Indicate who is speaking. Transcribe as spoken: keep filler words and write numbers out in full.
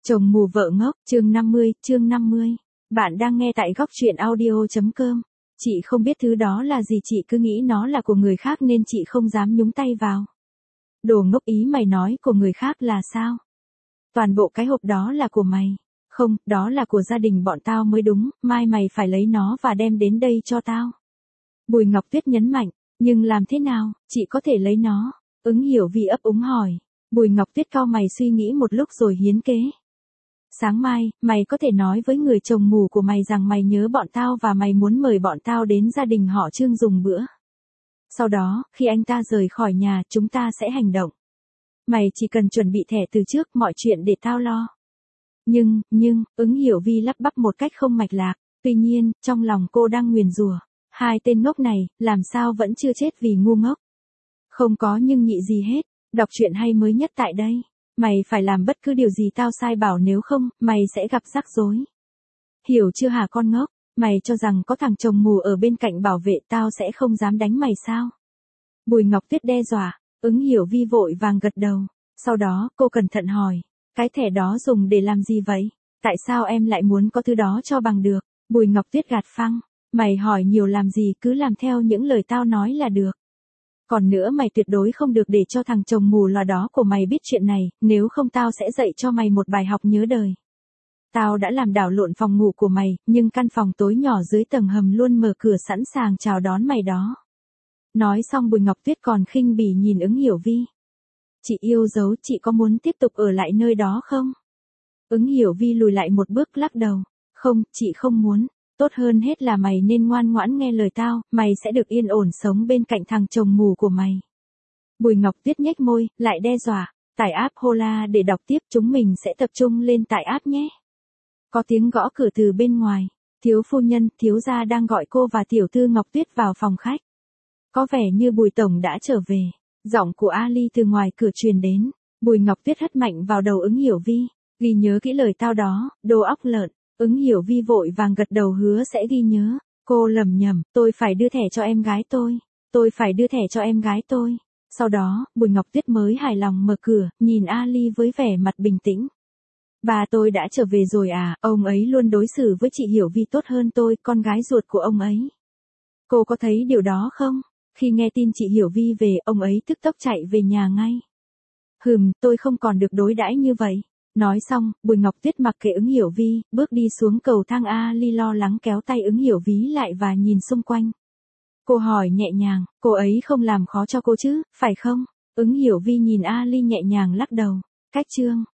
Speaker 1: Chồng mù vợ ngốc, chương năm mươi, chương năm mươi. Bạn đang nghe tại góc truyện audio.com. Chị không biết thứ đó là gì, chị cứ nghĩ nó là của người khác nên chị không dám nhúng tay vào. Đồ ngốc, ý mày nói của người khác là sao? Toàn bộ cái hộp đó là của mày. Không, đó là của gia đình bọn tao mới đúng, mai mày phải lấy nó và đem đến đây cho tao. Bùi Ngọc Tuyết nhấn mạnh, nhưng làm thế nào, chị có thể lấy nó? Ứng Hiểu Vi ấp úng hỏi. Bùi Ngọc Tuyết cau mày suy nghĩ một lúc rồi hiến kế. Sáng mai, mày có thể nói với người chồng mù của mày rằng mày nhớ bọn tao và mày muốn mời bọn tao đến gia đình họ Trương dùng bữa. Sau đó, khi anh ta rời khỏi nhà, chúng ta sẽ hành động. Mày chỉ cần chuẩn bị thẻ từ trước, mọi chuyện để tao lo. Nhưng, nhưng, Ứng Hiểu Vi lắp bắp một cách không mạch lạc, tuy nhiên, trong lòng cô đang nguyền rủa. Hai tên ngốc này, làm sao vẫn chưa chết vì ngu ngốc. Không có nhưng nhị gì hết, đọc truyện hay mới nhất tại đây. Mày phải làm bất cứ điều gì tao sai bảo, nếu không, mày sẽ gặp rắc rối. Hiểu chưa hả con ngốc? Mày cho rằng có thằng chồng mù ở bên cạnh bảo vệ tao sẽ không dám đánh mày sao? Bùi Ngọc Tuyết đe dọa. Ứng Hiểu Vi vội vàng gật đầu. Sau đó, cô cẩn thận hỏi. Cái thẻ đó dùng để làm gì vậy? Tại sao em lại muốn có thứ đó cho bằng được? Bùi Ngọc Tuyết gạt phăng. Mày hỏi nhiều làm gì, cứ làm theo những lời tao nói là được. Còn nữa, mày tuyệt đối không được để cho thằng chồng mù lòa đó của mày biết chuyện này, nếu không tao sẽ dạy cho mày một bài học nhớ đời. Tao đã làm đảo lộn phòng ngủ của mày, nhưng căn phòng tối nhỏ dưới tầng hầm luôn mở cửa sẵn sàng chào đón mày đó. Nói xong Bùi Ngọc Tuyết còn khinh bỉ nhìn Ứng Hiểu Vi. Chị yêu dấu, chị có muốn tiếp tục ở lại nơi đó không? Ứng Hiểu Vi lùi lại một bước lắc đầu. Không, chị không muốn. Tốt hơn hết là mày nên ngoan ngoãn nghe lời tao, mày sẽ được yên ổn sống bên cạnh thằng chồng mù của mày. Bùi Ngọc Tuyết nhếch môi, lại đe dọa. Tải app Hola để đọc tiếp, chúng mình sẽ tập trung lên tải app nhé. Có tiếng gõ cửa từ bên ngoài. Thiếu phu nhân, thiếu gia đang gọi cô và tiểu thư Ngọc Tuyết vào phòng khách. Có vẻ như Bùi tổng đã trở về. Giọng của Ali từ ngoài cửa truyền đến. Bùi Ngọc Tuyết hất mạnh vào đầu Ứng Hiểu Vi. Ghi nhớ kỹ lời tao đó, đồ óc lợn. Ứng Hiểu Vi vội vàng gật đầu hứa sẽ ghi nhớ. Cô lầm nhầm, tôi phải đưa thẻ cho em gái tôi. Tôi phải đưa thẻ cho em gái tôi. Sau đó, Bùi Ngọc Tuyết mới hài lòng mở cửa, nhìn Ali với vẻ mặt bình tĩnh. Bà tôi đã trở về rồi à, ông ấy luôn đối xử với chị Hiểu Vi tốt hơn tôi, con gái ruột của ông ấy. Cô có thấy điều đó không? Khi nghe tin chị Hiểu Vi về, ông ấy tức tốc chạy về nhà ngay. Hừm, tôi không còn được đối đãi như vậy. Nói xong, Bùi Ngọc Tuyết mặc kệ Ứng Hiểu Vi, bước đi xuống cầu thang. Ali lo lắng kéo tay Ứng Hiểu Vi lại và nhìn xung quanh. Cô hỏi nhẹ nhàng, cô ấy không làm khó cho cô chứ, phải không? Ứng Hiểu Vi nhìn Ali nhẹ nhàng lắc đầu. Cách chương.